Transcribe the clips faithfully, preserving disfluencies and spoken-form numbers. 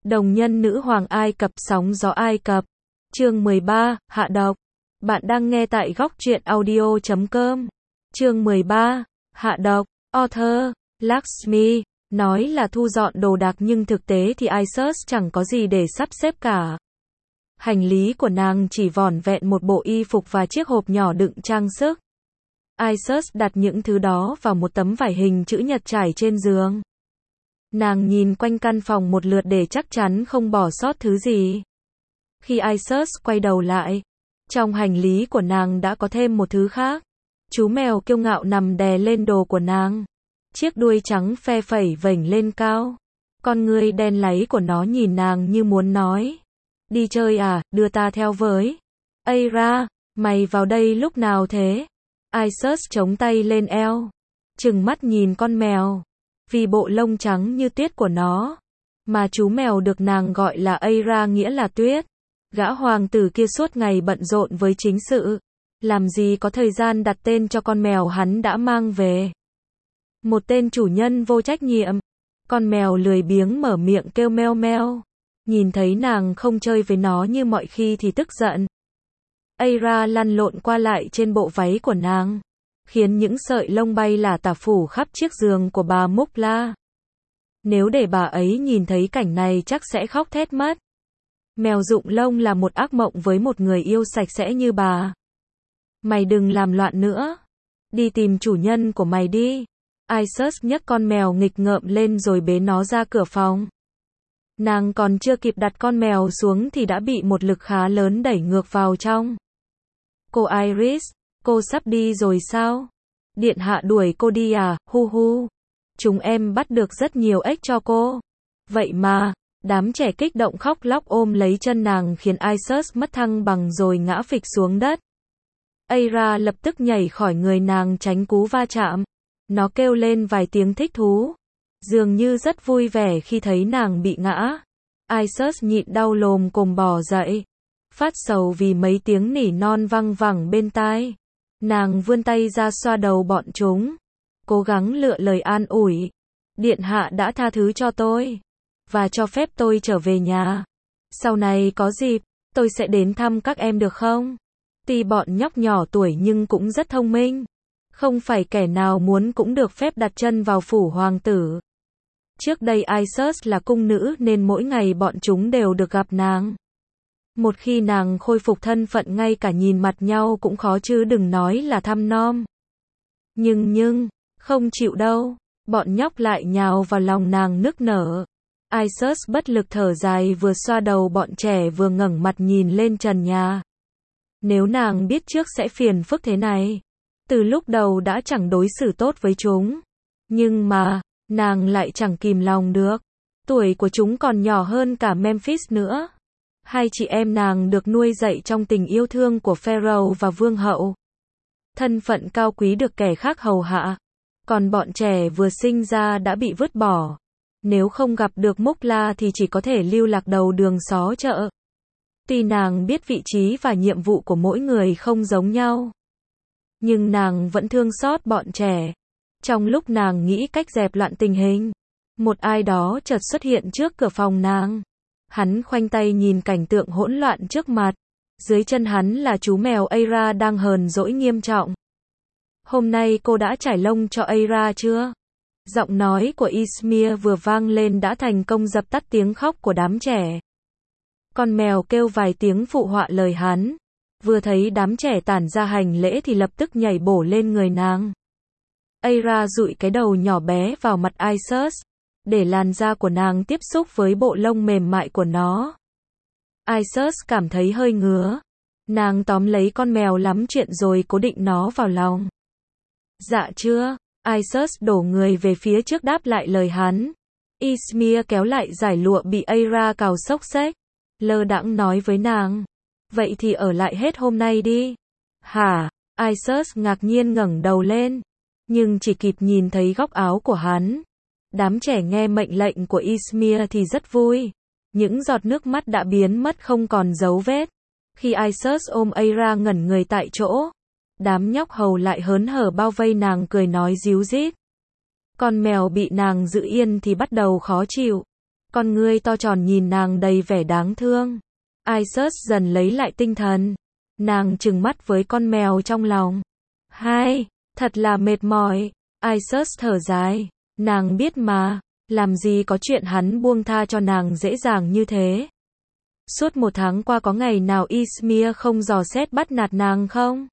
Đồng nhân nữ hoàng Ai Cập, sóng gió Ai Cập. Chương mười ba, hạ độc. Bạn đang nghe tại góc truyện audio chấm com. Chương mười ba, hạ độc. Author, Lakshmi, nói là thu dọn đồ đạc nhưng thực tế thì Isis chẳng có gì để sắp xếp cả. Hành lý của nàng chỉ vỏn vẹn một bộ y phục và chiếc hộp nhỏ đựng trang sức. Isis đặt những thứ đó vào một tấm vải hình chữ nhật trải trên giường. Nàng nhìn quanh căn phòng một lượt để chắc chắn không bỏ sót thứ gì. Khi Isis quay đầu lại, trong hành lý của nàng đã có thêm một thứ khác. Chú mèo kiêu ngạo nằm đè lên đồ của nàng. Chiếc đuôi trắng phe phẩy vểnh lên cao. Con ngươi đen láy của nó nhìn nàng như muốn nói. Đi chơi à, đưa ta theo với. Ây ra, mày vào đây lúc nào thế? Isis chống tay lên eo. Trừng mắt nhìn con mèo. Vì bộ lông trắng như tuyết của nó, mà chú mèo được nàng gọi là Aira nghĩa là tuyết. Gã hoàng tử kia suốt ngày bận rộn với chính sự. Làm gì có thời gian đặt tên cho con mèo hắn đã mang về. Một tên chủ nhân vô trách nhiệm. Con mèo lười biếng mở miệng kêu meo meo. Nhìn thấy nàng không chơi với nó như mọi khi thì tức giận. Aira lăn lộn qua lại trên bộ váy của nàng, khiến những sợi lông bay lả tả phủ khắp chiếc giường của bà Mukla. Nếu để bà ấy nhìn thấy cảnh này chắc sẽ khóc thét mất. Mèo rụng lông là một ác mộng với một người yêu sạch sẽ như bà. Mày đừng làm loạn nữa. Đi tìm chủ nhân của mày đi. Isis nhấc con mèo nghịch ngợm lên rồi bế nó ra cửa phòng. Nàng còn chưa kịp đặt con mèo xuống thì đã bị một lực khá lớn đẩy ngược vào trong. Cô Iris, cô sắp đi rồi sao? Điện hạ đuổi cô đi à? Hu hu. Chúng em bắt được rất nhiều ếch cho cô. Vậy mà, đám trẻ kích động khóc lóc ôm lấy chân nàng khiến Isis mất thăng bằng rồi ngã phịch xuống đất. Aira lập tức nhảy khỏi người nàng tránh cú va chạm. Nó kêu lên vài tiếng thích thú. Dường như rất vui vẻ khi thấy nàng bị ngã. Isis nhịn đau lồm cồm bò dậy. Phát sầu vì mấy tiếng nỉ non văng vẳng bên tai. Nàng vươn tay ra xoa đầu bọn chúng. Cố gắng lựa lời an ủi. Điện hạ đã tha thứ cho tôi. Và cho phép tôi trở về nhà. Sau này có dịp, tôi sẽ đến thăm các em được không? Tuy bọn nhóc nhỏ tuổi nhưng cũng rất thông minh. Không phải kẻ nào muốn cũng được phép đặt chân vào phủ hoàng tử. Trước đây Isis là cung nữ nên mỗi ngày bọn chúng đều được gặp nàng. Một khi nàng khôi phục thân phận ngay cả nhìn mặt nhau cũng khó chứ đừng nói là thăm nom. Nhưng nhưng, không chịu đâu, bọn nhóc lại nhào vào lòng nàng nức nở. Isis bất lực thở dài vừa xoa đầu bọn trẻ vừa ngẩng mặt nhìn lên trần nhà. Nếu nàng biết trước sẽ phiền phức thế này, từ lúc đầu đã chẳng đối xử tốt với chúng. Nhưng mà, nàng lại chẳng kìm lòng được. Tuổi của chúng còn nhỏ hơn cả Memphis nữa. Hai chị em nàng được nuôi dạy trong tình yêu thương của Pharaoh và Vương hậu. Thân phận cao quý được kẻ khác hầu hạ. Còn bọn trẻ vừa sinh ra đã bị vứt bỏ. Nếu không gặp được Mukla thì chỉ có thể lưu lạc đầu đường xó chợ. Tuy nàng biết vị trí và nhiệm vụ của mỗi người không giống nhau, nhưng nàng vẫn thương xót bọn trẻ. Trong lúc nàng nghĩ cách dẹp loạn tình hình, một ai đó chợt xuất hiện trước cửa phòng nàng. Hắn khoanh tay nhìn cảnh tượng hỗn loạn trước mặt. Dưới chân hắn là chú mèo Aira đang hờn dỗi nghiêm trọng. Hôm nay cô đã trải lông cho Aira chưa? Giọng nói của Ismir vừa vang lên đã thành công dập tắt tiếng khóc của đám trẻ. Con mèo kêu vài tiếng phụ họa lời hắn. Vừa thấy đám trẻ tản ra hành lễ thì lập tức nhảy bổ lên người nàng. Aira dụi cái đầu nhỏ bé vào mặt Isis, để làn da của nàng tiếp xúc với bộ lông mềm mại của nó. Isis cảm thấy hơi ngứa. Nàng tóm lấy con mèo lắm chuyện rồi cố định nó vào lòng. Dạ chưa? Isis đổ người về phía trước đáp lại lời hắn. Ismir kéo lại giải lụa bị Aira cào xốc xếch. Lơ đãng nói với nàng. Vậy thì ở lại hết hôm nay đi. Hả? Isis ngạc nhiên ngẩng đầu lên. Nhưng chỉ kịp nhìn thấy góc áo của hắn. Đám trẻ nghe mệnh lệnh của Ismir thì rất vui. Những giọt nước mắt đã biến mất không còn dấu vết. Khi Isis ôm Aira ngẩn người tại chỗ, đám nhóc hầu lại hớn hở bao vây nàng cười nói ríu rít. Con mèo bị nàng giữ yên thì bắt đầu khó chịu. Con ngươi to tròn nhìn nàng đầy vẻ đáng thương. Isis dần lấy lại tinh thần. Nàng trừng mắt với con mèo trong lòng. Hai, thật là mệt mỏi. Isis thở dài. Nàng biết mà, làm gì có chuyện hắn buông tha cho nàng dễ dàng như thế. Suốt một tháng qua có ngày nào Izmir không dò xét bắt nạt nàng không?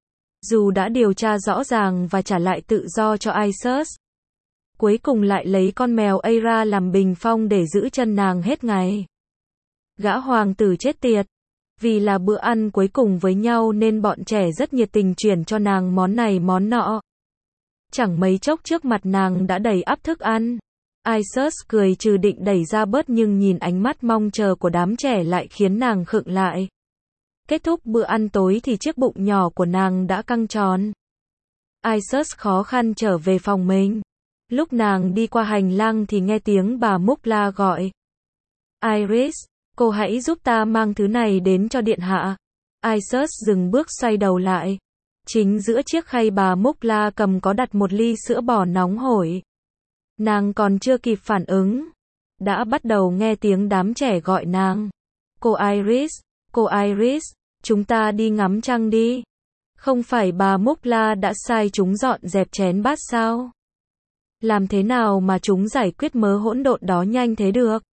Dù đã điều tra rõ ràng và trả lại tự do cho Isis, cuối cùng lại lấy con mèo Aira làm bình phong để giữ chân nàng hết ngày. Gã hoàng tử chết tiệt. Vì là bữa ăn cuối cùng với nhau nên bọn trẻ rất nhiệt tình chuyển cho nàng món này món nọ. Chẳng mấy chốc trước mặt nàng đã đầy ắp thức ăn. Isis cười trừ định đẩy ra bớt nhưng nhìn ánh mắt mong chờ của đám trẻ lại khiến nàng khựng lại. Kết thúc bữa ăn tối thì chiếc bụng nhỏ của nàng đã căng tròn. Isis khó khăn trở về phòng mình. Lúc nàng đi qua hành lang thì nghe tiếng bà Mukla gọi. Iris, cô hãy giúp ta mang thứ này đến cho điện hạ. Isis dừng bước xoay đầu lại. Chính giữa chiếc khay bà Mukla cầm có đặt một ly sữa bò nóng hổi. Nàng còn chưa kịp phản ứng, đã bắt đầu nghe tiếng đám trẻ gọi nàng. Cô Iris, cô Iris, chúng ta đi ngắm trăng đi. Không phải bà Mukla đã sai chúng dọn dẹp chén bát sao? Làm thế nào mà chúng giải quyết mớ hỗn độn đó nhanh thế được?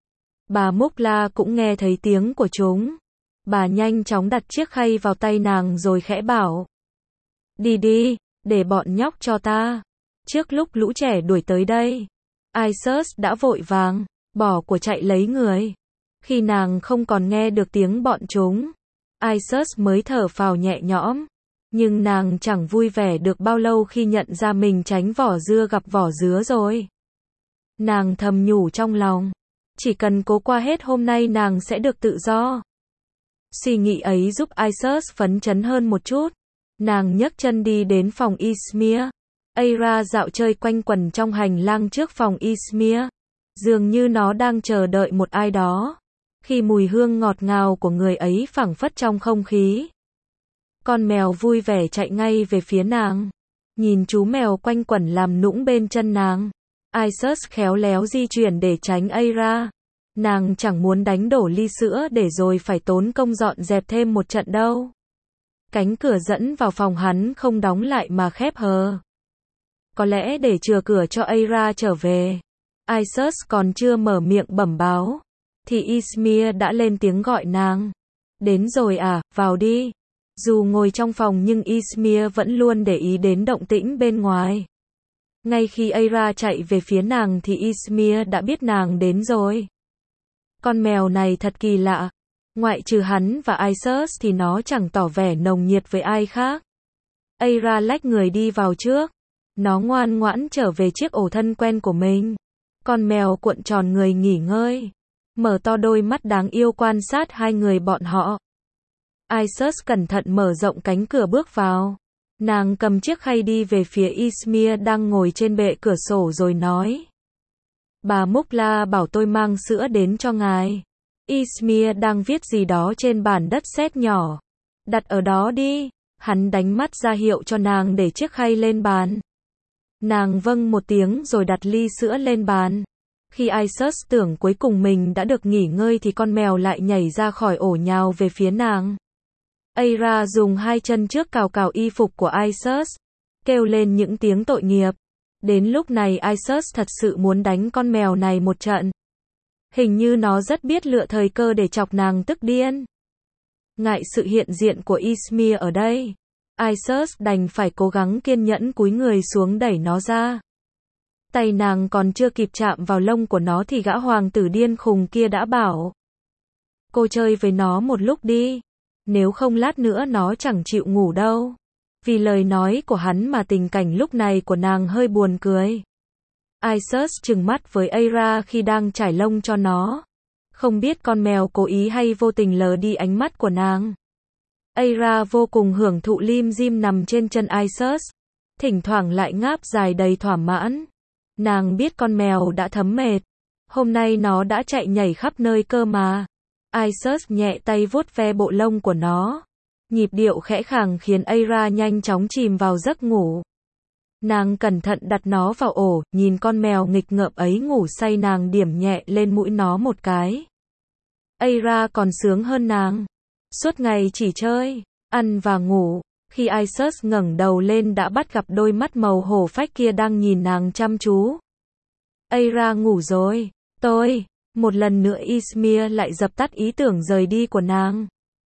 Bà Mukla cũng nghe thấy tiếng của chúng. Bà nhanh chóng đặt chiếc khay vào tay nàng rồi khẽ bảo. Đi đi, để bọn nhóc cho ta. Trước lúc lũ trẻ đuổi tới đây, Isis đã vội vàng, bỏ của chạy lấy người. Khi nàng không còn nghe được tiếng bọn chúng, Isis mới thở phào nhẹ nhõm. Nhưng nàng chẳng vui vẻ được bao lâu khi nhận ra mình tránh vỏ dưa gặp vỏ dứa rồi. Nàng thầm nhủ trong lòng, chỉ cần cố qua hết hôm nay nàng sẽ được tự do. Suy nghĩ ấy giúp Isis phấn chấn hơn một chút. Nàng nhấc chân đi đến phòng Izmir. Aira dạo chơi quanh quẩn trong hành lang trước phòng Izmir. Dường như nó đang chờ đợi một ai đó. Khi mùi hương ngọt ngào của người ấy phảng phất trong không khí. Con mèo vui vẻ chạy ngay về phía nàng. Nhìn chú mèo quanh quẩn làm nũng bên chân nàng. Isis khéo léo di chuyển để tránh Aira. Nàng chẳng muốn đánh đổ ly sữa để rồi phải tốn công dọn dẹp thêm một trận đâu. Cánh cửa dẫn vào phòng hắn không đóng lại mà khép hờ. Có lẽ để chừa cửa cho Aira trở về. Isis còn chưa mở miệng bẩm báo, thì Izmir đã lên tiếng gọi nàng. Đến rồi à, vào đi. Dù ngồi trong phòng nhưng Izmir vẫn luôn để ý đến động tĩnh bên ngoài. Ngay khi Aira chạy về phía nàng thì Izmir đã biết nàng đến rồi. Con mèo này thật kỳ lạ. Ngoại trừ hắn và Isis thì nó chẳng tỏ vẻ nồng nhiệt với ai khác. Aira lách người đi vào trước. Nó ngoan ngoãn trở về chiếc ổ thân quen của mình. Con mèo cuộn tròn người nghỉ ngơi. Mở to đôi mắt đáng yêu quan sát hai người bọn họ. Isis cẩn thận mở rộng cánh cửa bước vào. Nàng cầm chiếc khay đi về phía Izmir đang ngồi trên bệ cửa sổ rồi nói. Bà Mukla bảo tôi mang sữa đến cho ngài. Izmir đang viết gì đó trên bàn đất sét nhỏ. Đặt ở đó đi. Hắn đánh mắt ra hiệu cho nàng để chiếc khay lên bàn. Nàng vâng một tiếng rồi đặt ly sữa lên bàn. Khi Isis tưởng cuối cùng mình đã được nghỉ ngơi thì con mèo lại nhảy ra khỏi ổ nhào về phía nàng. Aira dùng hai chân trước cào cào y phục của Isis, kêu lên những tiếng tội nghiệp. Đến lúc này Isis thật sự muốn đánh con mèo này một trận. Hình như nó rất biết lựa thời cơ để chọc nàng tức điên. Ngại sự hiện diện của Izmir ở đây, Isis đành phải cố gắng kiên nhẫn cúi người xuống đẩy nó ra. Tay nàng còn chưa kịp chạm vào lông của nó thì gã hoàng tử điên khùng kia đã bảo. Cô chơi với nó một lúc đi. Nếu không lát nữa nó chẳng chịu ngủ đâu. Vì lời nói của hắn mà tình cảnh lúc này của nàng hơi buồn cười. Isis trừng mắt với Aira khi đang trải lông cho nó. Không biết con mèo cố ý hay vô tình lờ đi ánh mắt của nàng. Aira vô cùng hưởng thụ lim dim nằm trên chân Isis. Thỉnh thoảng lại ngáp dài đầy thỏa mãn. Nàng biết con mèo đã thấm mệt. Hôm nay nó đã chạy nhảy khắp nơi cơ mà. Isis nhẹ tay vuốt ve bộ lông của nó. Nhịp điệu khẽ khàng khiến Aira nhanh chóng chìm vào giấc ngủ. Nàng cẩn thận đặt nó vào ổ, nhìn con mèo nghịch ngợm ấy ngủ say, nàng điểm nhẹ lên mũi nó một cái. Aira còn sướng hơn nàng. Suốt ngày chỉ chơi, ăn và ngủ. Khi Isus ngẩng đầu lên đã bắt gặp đôi mắt màu hổ phách kia đang nhìn nàng chăm chú. Aira ngủ rồi. Tôi. Một lần nữa Izmir lại dập tắt ý tưởng rời đi của nàng.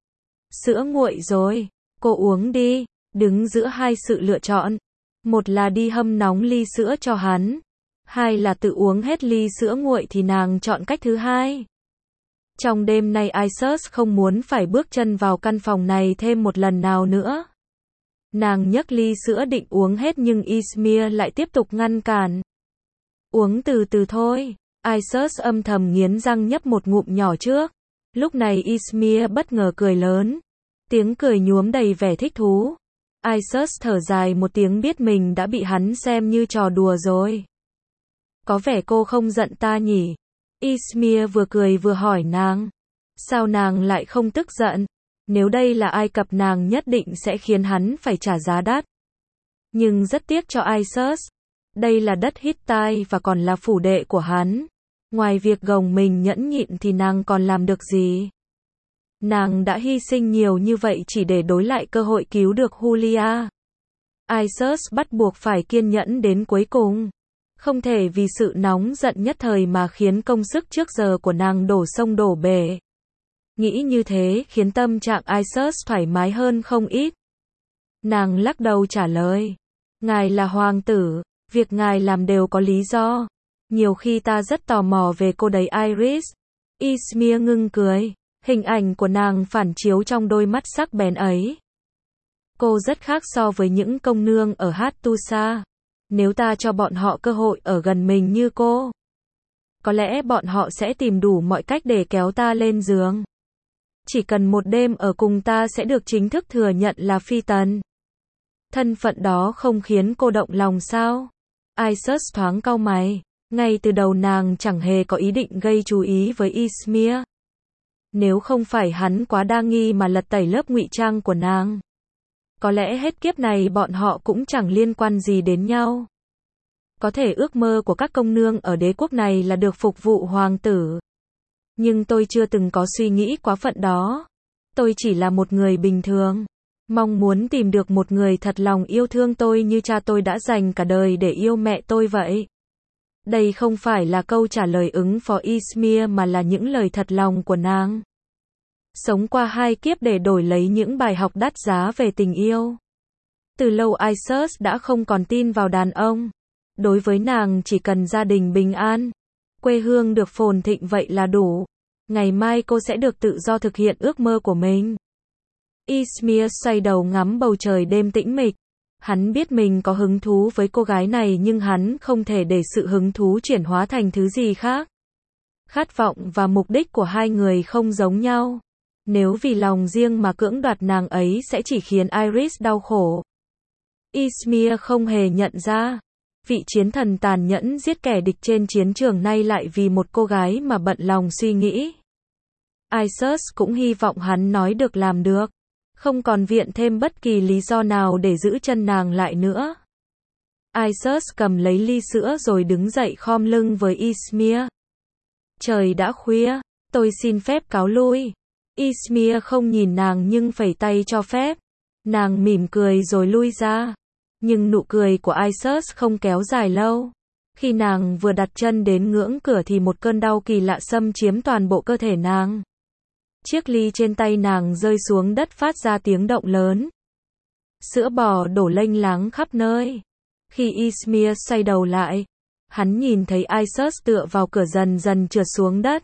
Sữa nguội rồi. Cô uống đi. Đứng giữa hai sự lựa chọn. Một là đi hâm nóng ly sữa cho hắn. Hai là tự uống hết ly sữa nguội thì nàng chọn cách thứ hai. Trong đêm nay Isus không muốn phải bước chân vào căn phòng này thêm một lần nào nữa. Nàng nhấc ly sữa định uống hết nhưng Izmir lại tiếp tục ngăn cản. Uống từ từ thôi. Isus âm thầm nghiến răng nhấp một ngụm nhỏ trước. Lúc này Izmir bất ngờ cười lớn. Tiếng cười nhuốm đầy vẻ thích thú. Isus thở dài một tiếng, biết mình đã bị hắn xem như trò đùa rồi. Có vẻ cô không giận ta nhỉ? Izmir vừa cười vừa hỏi nàng. Sao nàng lại không tức giận? Nếu đây là Ai Cập nàng nhất định sẽ khiến hắn phải trả giá đắt. Nhưng rất tiếc cho Isus. Đây là đất Hittite và còn là phủ đệ của hắn. Ngoài việc gồng mình nhẫn nhịn thì nàng còn làm được gì? Nàng đã hy sinh nhiều như vậy chỉ để đối lại cơ hội cứu được Julia. Isus bắt buộc phải kiên nhẫn đến cuối cùng. Không thể vì sự nóng giận nhất thời mà khiến công sức trước giờ của nàng đổ sông đổ bể. Nghĩ như thế khiến tâm trạng Isus thoải mái hơn không ít. Nàng lắc đầu trả lời. Ngài là hoàng tử, việc ngài làm đều có lý do. Nhiều khi ta rất tò mò về cô đấy Iris. Izmir ngưng cười. Hình ảnh của nàng phản chiếu trong đôi mắt sắc bén ấy. Cô rất khác so với những công nương ở Hattusa. Nếu ta cho bọn họ cơ hội ở gần mình như cô, có lẽ bọn họ sẽ tìm đủ mọi cách để kéo ta lên giường. Chỉ cần một đêm ở cùng ta sẽ được chính thức thừa nhận là phi tần. Thân phận đó không khiến cô động lòng sao? Isus thoáng cau mày. Ngay từ đầu nàng chẳng hề có ý định gây chú ý với Izmir. Nếu không phải hắn quá đa nghi mà lật tẩy lớp ngụy trang của nàng, có lẽ hết kiếp này bọn họ cũng chẳng liên quan gì đến nhau. Có thể ước mơ của các công nương ở đế quốc này là được phục vụ hoàng tử. Nhưng tôi chưa từng có suy nghĩ quá phận đó. Tôi chỉ là một người bình thường. Mong muốn tìm được một người thật lòng yêu thương tôi như cha tôi đã dành cả đời để yêu mẹ tôi vậy. Đây không phải là câu trả lời ứng phó Izmir mà là những lời thật lòng của nàng. Sống qua hai kiếp để đổi lấy những bài học đắt giá về tình yêu. Từ lâu Isus đã không còn tin vào đàn ông. Đối với nàng chỉ cần gia đình bình an, quê hương được phồn thịnh vậy là đủ. Ngày mai cô sẽ được tự do thực hiện ước mơ của mình. Izmir xoay đầu ngắm bầu trời đêm tĩnh mịch. Hắn biết mình có hứng thú với cô gái này nhưng hắn không thể để sự hứng thú chuyển hóa thành thứ gì khác. Khát vọng và mục đích của hai người không giống nhau. Nếu vì lòng riêng mà cưỡng đoạt nàng ấy sẽ chỉ khiến Iris đau khổ. Izmir không hề nhận ra. Vị chiến thần tàn nhẫn giết kẻ địch trên chiến trường nay lại vì một cô gái mà bận lòng suy nghĩ. Isus cũng hy vọng hắn nói được làm được. Không còn viện thêm bất kỳ lý do nào để giữ chân nàng lại nữa. Isus cầm lấy ly sữa rồi đứng dậy khom lưng với Izmir. Trời đã khuya, tôi xin phép cáo lui. Izmir không nhìn nàng nhưng phẩy tay cho phép. Nàng mỉm cười rồi lui ra. Nhưng nụ cười của Isus không kéo dài lâu. Khi nàng vừa đặt chân đến ngưỡng cửa thì một cơn đau kỳ lạ xâm chiếm toàn bộ cơ thể nàng. Chiếc ly trên tay nàng rơi xuống đất phát ra tiếng động lớn. Sữa bò đổ lênh láng khắp nơi. Khi Izmir xoay đầu lại, hắn nhìn thấy Isus tựa vào cửa dần dần trượt xuống đất.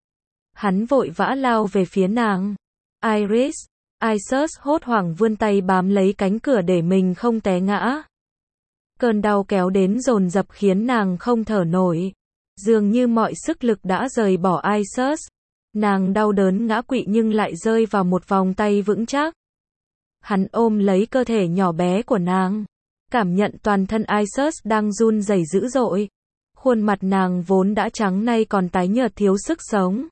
Hắn vội vã lao về phía nàng. Iris. Isus hốt hoảng vươn tay bám lấy cánh cửa để mình không té ngã. Cơn đau kéo đến dồn dập khiến nàng không thở nổi. Dường như mọi sức lực đã rời bỏ Isus. Nàng đau đớn ngã quỵ nhưng lại rơi vào một vòng tay vững chắc. Hắn ôm lấy cơ thể nhỏ bé của nàng. Cảm nhận toàn thân Isus đang run rẩy dữ dội. Khuôn mặt nàng vốn đã trắng nay còn tái nhợt thiếu sức sống.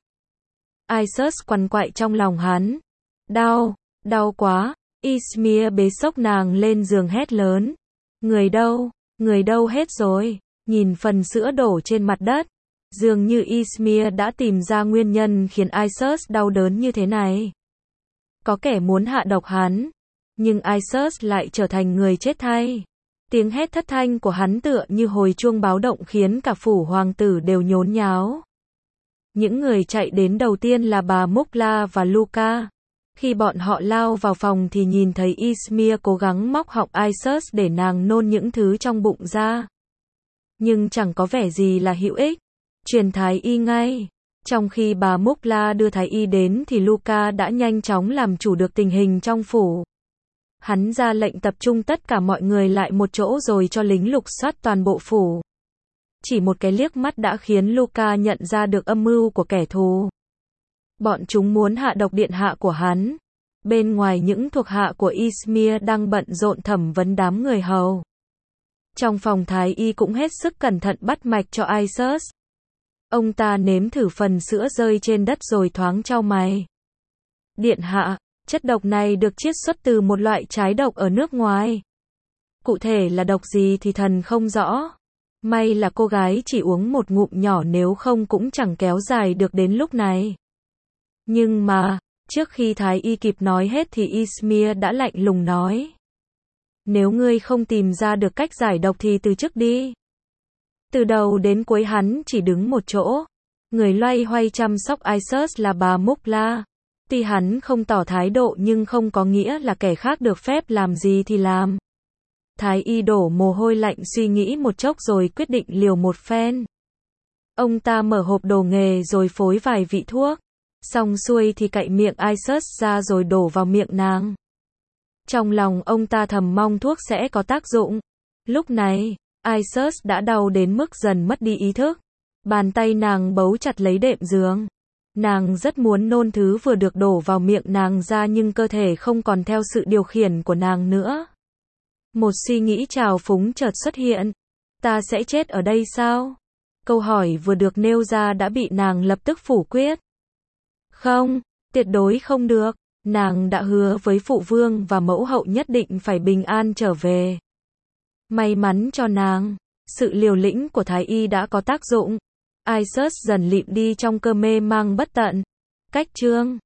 Isus quằn quại trong lòng hắn. Đau, đau quá. Izmir bế xốc nàng lên giường hét lớn. Người đâu? Người đâu hết rồi? Nhìn phần sữa đổ trên mặt đất. Dường như Izmir đã tìm ra nguyên nhân khiến Isus đau đớn như thế này. Có kẻ muốn hạ độc hắn, nhưng Isus lại trở thành người chết thay. Tiếng hét thất thanh của hắn tựa như hồi chuông báo động khiến cả phủ hoàng tử đều nhốn nháo. Những người chạy đến đầu tiên là bà Mukla và Luca. Khi bọn họ lao vào phòng thì nhìn thấy Izmir cố gắng móc họng Isus để nàng nôn những thứ trong bụng ra. Nhưng chẳng có vẻ gì là hữu ích. Truyền thái y ngay. Trong khi bà Mukla đưa thái y đến thì Luca đã nhanh chóng làm chủ được tình hình trong phủ. Hắn ra lệnh tập trung tất cả mọi người lại một chỗ rồi cho lính lục soát toàn bộ phủ. Chỉ một cái liếc mắt đã khiến Luca nhận ra được âm mưu của kẻ thù. Bọn chúng muốn hạ độc điện hạ của hắn. Bên ngoài những thuộc hạ của Izmir đang bận rộn thẩm vấn đám người hầu. Trong phòng thái y cũng hết sức cẩn thận bắt mạch cho Isus. Ông ta nếm thử phần sữa rơi trên đất rồi thoáng chau mày. Điện hạ, chất độc này được chiết xuất từ một loại trái độc ở nước ngoài. Cụ thể là độc gì thì thần không rõ. May là cô gái chỉ uống một ngụm nhỏ, nếu không cũng chẳng kéo dài được đến lúc này. Nhưng mà, trước khi thái y kịp nói hết thì Izmir đã lạnh lùng nói. Nếu ngươi không tìm ra được cách giải độc thì từ chức đi. Từ đầu đến cuối hắn chỉ đứng một chỗ. Người loay hoay chăm sóc Isus là bà Mukla. Tuy hắn không tỏ thái độ nhưng không có nghĩa là kẻ khác được phép làm gì thì làm. Thái y đổ mồ hôi lạnh suy nghĩ một chốc rồi quyết định liều một phen. Ông ta mở hộp đồ nghề rồi phối vài vị thuốc. Xong xuôi thì cạy miệng Isus ra rồi đổ vào miệng nàng. Trong lòng ông ta thầm mong thuốc sẽ có tác dụng. Lúc này, Isus đã đau đến mức dần mất đi ý thức. Bàn tay nàng bấu chặt lấy đệm giường. Nàng rất muốn nôn thứ vừa được đổ vào miệng nàng ra nhưng cơ thể không còn theo sự điều khiển của nàng nữa. Một suy nghĩ trào phúng chợt xuất hiện. Ta sẽ chết ở đây sao? Câu hỏi vừa được nêu ra đã bị nàng lập tức phủ quyết. Không, tuyệt đối không được. Nàng đã hứa với phụ vương và mẫu hậu nhất định phải bình an trở về. May mắn cho nàng, sự liều lĩnh của thái y đã có tác dụng. Isus dần lịm đi trong cơn mê mang bất tận. Cách chương